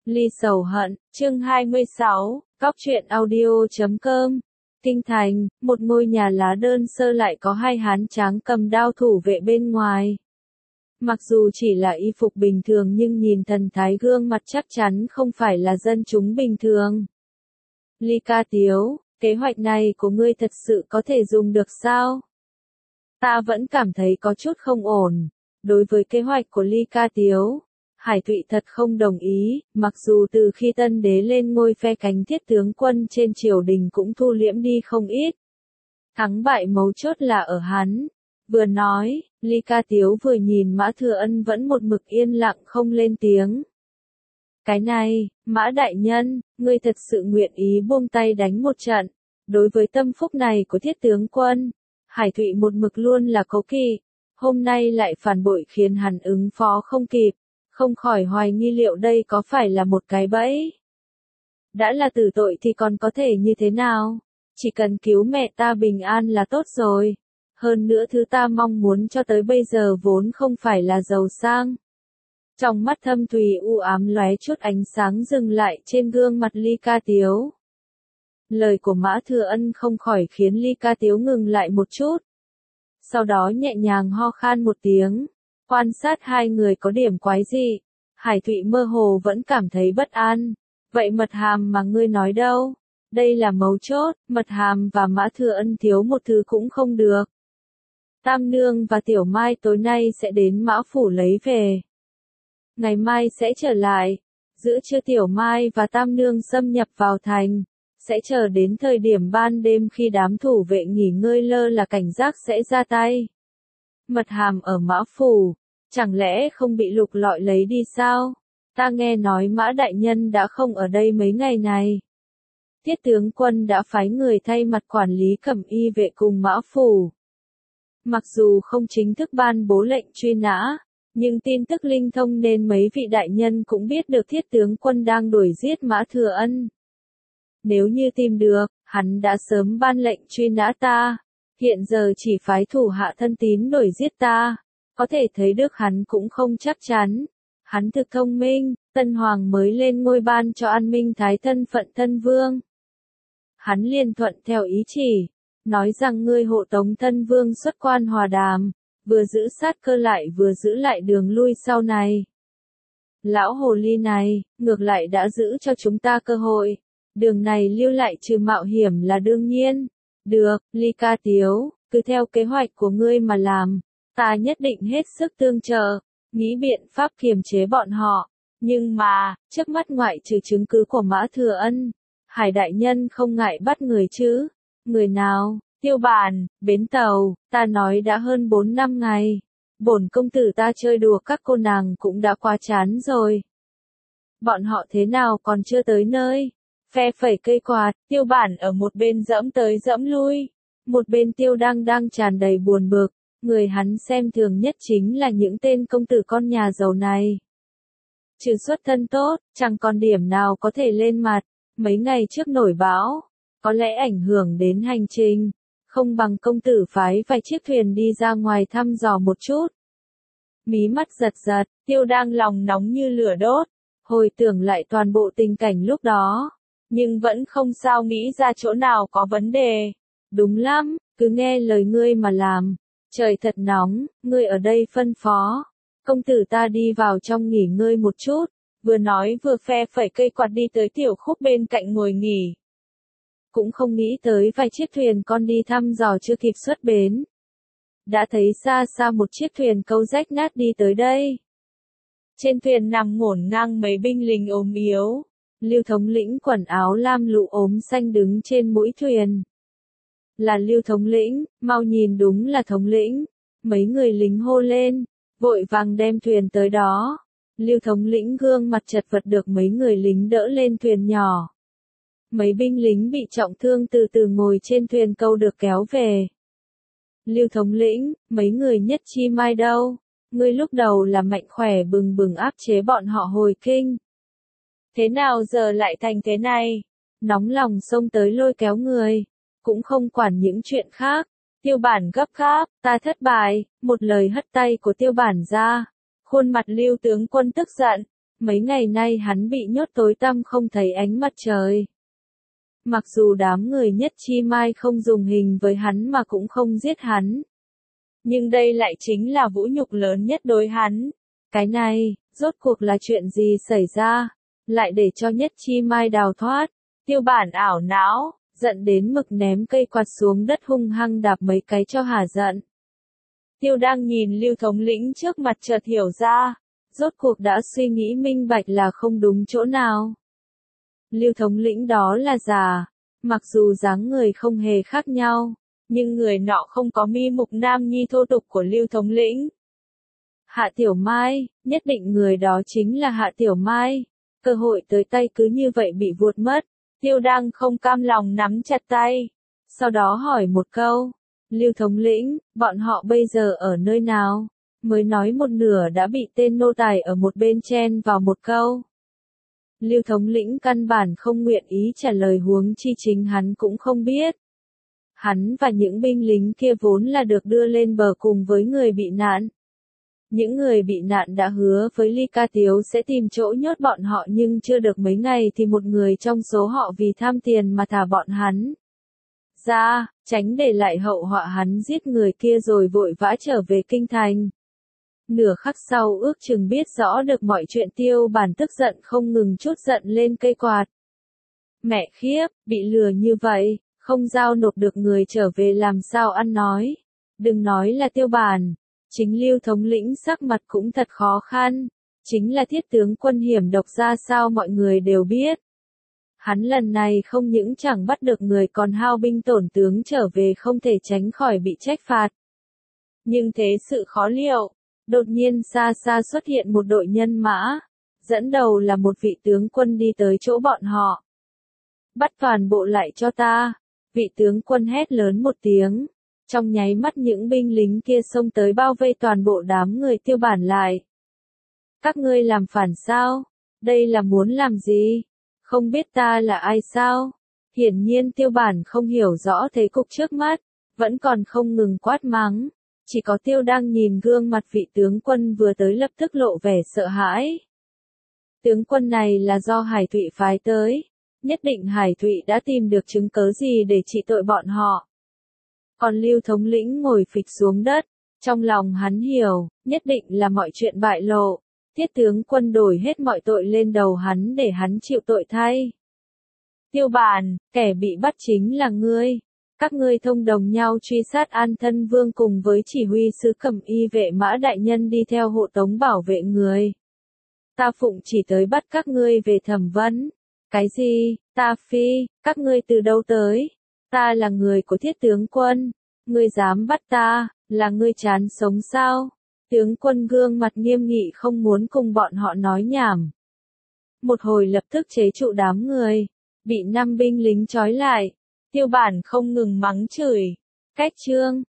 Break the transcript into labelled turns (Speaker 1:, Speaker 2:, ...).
Speaker 1: Ly sầu hận, chương 26, Cóc truyện audio.com. Kinh thành, một ngôi nhà lá đơn sơ lại có hai hán tráng cầm đao thủ vệ bên ngoài. Mặc dù chỉ là y phục bình thường nhưng nhìn thần thái gương mặt chắc chắn không phải là dân chúng bình thường. Ly Ca Tiếu, kế hoạch này của ngươi thật sự có thể dùng được sao? Ta vẫn cảm thấy có chút không ổn. Đối với kế hoạch của Ly Ca Tiếu, Hải Thụy thật không đồng ý, mặc dù từ khi tân đế lên ngôi phe cánh thiết tướng quân trên triều đình cũng thu liễm đi không ít. Thắng bại mấu chốt là ở hắn. Vừa nói, Ly Ca Tiếu vừa nhìn Mã Thừa Ân vẫn một mực yên lặng không lên tiếng. Cái này, Mã đại nhân, ngươi thật sự nguyện ý buông tay đánh một trận. Đối với tâm phúc này của thiết tướng quân, Hải Thụy một mực luôn là cố kỵ, hôm nay lại phản bội khiến hắn ứng phó không kịp, không khỏi hoài nghi liệu đây có phải là một cái bẫy. Đã là tử tội thì còn có thể như thế nào? Chỉ cần cứu mẹ ta bình an là tốt rồi. Hơn nữa thứ ta mong muốn cho tới bây giờ vốn không phải là giàu sang. Trong mắt thâm thùy u ám lóe chút ánh sáng dừng lại trên gương mặt Ly Ca Tiếu. Lời của Mã Thừa Ân không khỏi khiến Ly Ca Tiếu ngừng lại một chút. Sau đó nhẹ nhàng ho khan một tiếng. Quan sát hai người có điểm quái gì, Hải Thụy mơ hồ vẫn cảm thấy bất an. Vậy mật hàm mà ngươi nói đâu? Đây là mấu chốt, mật hàm và Mã Thừa Ân thiếu một thứ cũng không được. Tam Nương và Tiểu Mai tối nay sẽ đến Mã Phủ lấy về. Ngày mai sẽ trở lại. Giữa trưa Tiểu Mai và Tam Nương xâm nhập vào thành. Sẽ chờ đến thời điểm ban đêm khi đám thủ vệ nghỉ ngơi lơ là cảnh giác sẽ ra tay. Mật hàm ở Mã Phủ, chẳng lẽ không bị lục lọi lấy đi sao? Ta nghe nói Mã đại nhân đã không ở đây mấy ngày này. Thiết tướng quân đã phái người thay mặt quản lý cẩm y vệ cùng Mã Phủ. Mặc dù không chính thức ban bố lệnh truy nã, nhưng tin tức linh thông nên mấy vị đại nhân cũng biết được thiết tướng quân đang đuổi giết Mã Thừa Ân. Nếu như tìm được, hắn đã sớm ban lệnh truy nã ta. Hiện giờ chỉ phái thủ hạ thân tín đuổi giết ta, có thể thấy được hắn cũng không chắc chắn. Hắn thực thông minh, Tân Hoàng mới lên ngôi ban cho An Minh Thái thân phận thân vương. Hắn liền thuận theo ý chỉ, nói rằng ngươi hộ tống thân vương xuất quan hòa đàm, vừa giữ sát cơ lại vừa giữ lại đường lui sau này. Lão hồ ly này, ngược lại đã giữ cho chúng ta cơ hội, đường này lưu lại trừ mạo hiểm là đương nhiên. Được, Ly Ca Tiếu, cứ theo kế hoạch của ngươi mà làm, ta nhất định hết sức tương trợ, nghĩ biện pháp kiềm chế bọn họ. Nhưng mà, trước mắt ngoại trừ chứng cứ của Mã Thừa Ân, Hải đại nhân không ngại bắt người chứ? Người nào? Tiêu Bản, bến tàu, ta nói đã hơn 4 năm ngày. Bổn công tử ta chơi đùa các cô nàng cũng đã quá chán rồi. Bọn họ thế nào còn chưa tới nơi? Phe phẩy cây quạt, Tiêu Bản ở một bên dẫm tới dẫm lui. Một bên Tiêu đang tràn đầy buồn bực, người hắn xem thường nhất chính là những tên công tử con nhà giàu này. Trừ xuất thân tốt, chẳng còn điểm nào có thể lên mặt, mấy ngày trước nổi bão, có lẽ ảnh hưởng đến hành trình, không bằng công tử phái vài chiếc thuyền đi ra ngoài thăm dò một chút. Mí mắt giật giật, Tiêu đang lòng nóng như lửa đốt, hồi tưởng lại toàn bộ tình cảnh lúc đó. Nhưng vẫn không sao nghĩ ra chỗ nào có vấn đề. Đúng lắm, cứ nghe lời ngươi mà làm. Trời thật nóng, ngươi ở đây phân phó. Công tử ta đi vào trong nghỉ ngơi một chút. Vừa nói vừa phe phẩy cây quạt đi tới tiểu khúc bên cạnh ngồi nghỉ. Cũng không nghĩ tới vài chiếc thuyền con đi thăm dò chưa kịp xuất bến. Đã thấy xa xa một chiếc thuyền câu rách nát đi tới đây. Trên thuyền nằm ngổn ngang mấy binh lính ốm yếu. Lưu thống lĩnh quần áo lam lụ ốm xanh đứng trên mũi thuyền. Là Lưu thống lĩnh, mau nhìn đúng là thống lĩnh. Mấy người lính hô lên, vội vàng đem thuyền tới đó. Lưu thống lĩnh gương mặt chật vật được mấy người lính đỡ lên thuyền nhỏ. Mấy binh lính bị trọng thương từ từ ngồi trên thuyền câu được kéo về. Lưu thống lĩnh, mấy người nhất chi mai đâu? Ngươi lúc đầu là mạnh khỏe bừng bừng áp chế bọn họ hồi kinh. Thế nào giờ lại thành thế này? Nóng lòng xông tới lôi kéo người, cũng không quản những chuyện khác. Tiêu Bản gấp gáp, ta thất bại, một lời hất tay của Tiêu Bản ra. Khuôn mặt Lưu tướng quân tức giận, Mấy ngày nay hắn bị nhốt tối tăm không thấy ánh mặt trời. Mặc dù đám người Nhất Chi Mai không dùng hình với hắn mà cũng không giết hắn. Nhưng đây lại chính là vũ nhục lớn nhất đối hắn. Cái này, rốt cuộc là chuyện gì xảy ra? Lại để cho Nhất Chi Mai đào thoát. Tiêu Bản ảo não, giận đến mực ném cây quạt xuống đất hung hăng đạp mấy cái cho hả giận. Tiêu đang nhìn Lưu thống lĩnh trước mặt chợt hiểu ra. Rốt cuộc đã suy nghĩ minh bạch là không đúng chỗ nào. Lưu thống lĩnh đó là già, mặc dù dáng người không hề khác nhau, nhưng người nọ không có mi mục nam nhi thô tục của Lưu thống lĩnh. Hạ Tiểu Mai, nhất định người đó chính là Hạ Tiểu Mai. Cơ hội tới tay cứ như vậy bị vuột mất. Tiêu đang không cam lòng nắm chặt tay. Sau đó hỏi một câu. Lưu thống lĩnh, bọn họ bây giờ ở nơi nào? Mới nói một nửa đã bị tên nô tài ở một bên chen vào một câu. Lưu thống lĩnh căn bản không nguyện ý trả lời, huống chi chính hắn cũng không biết. Hắn và những binh lính kia vốn là được đưa lên bờ cùng với người bị nạn. Những người bị nạn đã hứa với Ly Ca Tiếu sẽ tìm chỗ nhốt bọn họ, nhưng chưa được mấy ngày thì một người trong số họ vì tham tiền mà thả bọn hắn ra, tránh để lại hậu họa hắn giết người kia rồi vội vã trở về kinh thành. Nửa khắc sau ước chừng biết rõ được mọi chuyện, Tiêu Bản tức giận không ngừng trút giận lên cây quạt. Mẹ khiếp, bị lừa như vậy, không giao nộp được người trở về làm sao ăn nói. Đừng nói là Tiêu Bản, chính Lưu thống lĩnh sắc mặt cũng thật khó khăn. Chính là Thiết tướng quân hiểm độc ra sao mọi người đều biết. Hắn lần này không những chẳng bắt được người còn hao binh tổn tướng trở về, không thể tránh khỏi bị trách phạt. Nhưng thế sự khó liệu. Đột nhiên xa xa xuất hiện một đội nhân mã, dẫn đầu là một vị tướng quân đi tới chỗ bọn họ. Bắt toàn bộ lại cho ta, vị tướng quân hét lớn một tiếng. Trong nháy mắt những binh lính kia xông tới bao vây toàn bộ đám người Tiêu Bản lại. Các ngươi làm phản sao? Đây là muốn làm gì? Không biết ta là ai sao? Hiển nhiên Tiêu Bản không hiểu rõ thế cục trước mắt, vẫn còn không ngừng quát mắng. Chỉ có Tiêu đang nhìn gương mặt vị tướng quân vừa tới lập tức lộ vẻ sợ hãi. Tướng quân này là do Hải Thụy phái tới. Nhất định Hải Thụy đã tìm được chứng cớ gì để trị tội bọn họ. Còn Lưu thống lĩnh ngồi phịch xuống đất. Trong lòng hắn hiểu, nhất định là mọi chuyện bại lộ. Tiết tướng quân đổi hết mọi tội lên đầu hắn để hắn chịu tội thay. Tiêu Bản, kẻ bị bắt chính là ngươi. Các ngươi thông đồng nhau truy sát An Thân Vương cùng với chỉ huy sứ Cẩm Y vệ Mã đại nhân đi theo hộ tống bảo vệ người. Ta phụng chỉ tới bắt các ngươi về thẩm vấn. Cái gì? Ta phi, các ngươi từ đâu tới? Ta là người của Thiết tướng quân. Ngươi dám bắt ta, là ngươi chán sống sao? Tướng quân gương mặt nghiêm nghị không muốn cùng bọn họ nói nhảm. Một hồi lập tức chế trụ đám người, bị 5 binh lính trói lại. Tiêu Bản không ngừng mắng chửi. Cách chương